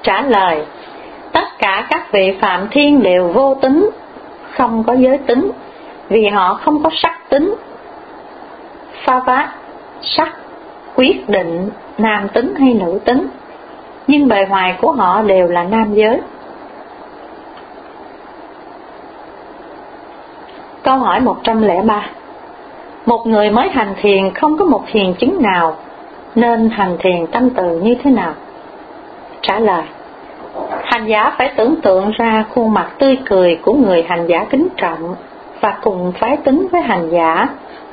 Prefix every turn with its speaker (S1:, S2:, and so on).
S1: Trả lời: tất cả các vị Phạm Thiên đều vô tính, không có giới tính, vì họ không có sắc tính. Pha vát, sắc, quyết định nam tính hay nữ tính, nhưng bề ngoài của họ đều là nam giới. Câu hỏi 103. Một người mới hành thiền không có một thiền chứng nào, nên hành thiền tâm từ như thế nào? Trả lời: hành giả phải tưởng tượng ra khuôn mặt tươi cười của người hành giả kính trọng và cùng phái tính với hành giả,